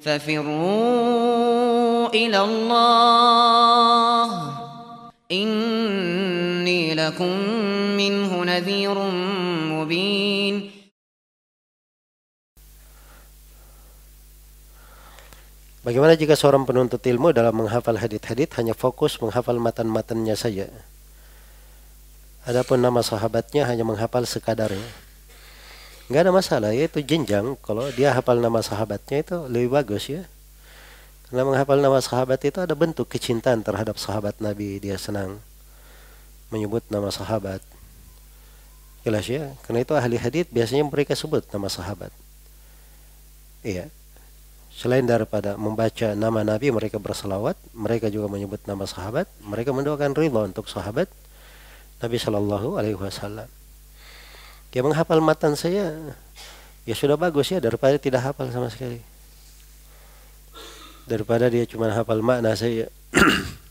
ففروا إلى الله إني لكم منه نذير مبين. Bagaimana jika seorang penuntut ilmu dalam menghafal hadits-hadits hanya fokus menghafal matan-matannya saja? Adapun nama sahabatnya hanya menghafal sekadarnya. Nggak ada masalah, yaitu jenjang. Kalau dia hafal nama sahabatnya itu lebih bagus ya. Karena menghafal nama sahabat itu ada bentuk kecintaan terhadap sahabat Nabi. Dia senang menyebut nama sahabat. Jelas ya, karena itu ahli hadits biasanya mereka sebut nama sahabat. Iya. Selain daripada membaca nama Nabi, mereka berselawat, mereka juga menyebut nama sahabat, mereka mendoakan ridha untuk sahabat Nabi Shallallahu Alaihi Wasallam. Dia menghafal matan saya, ya sudah bagus ya, daripada tidak hafal sama sekali. Daripada dia cuma hafal makna saya.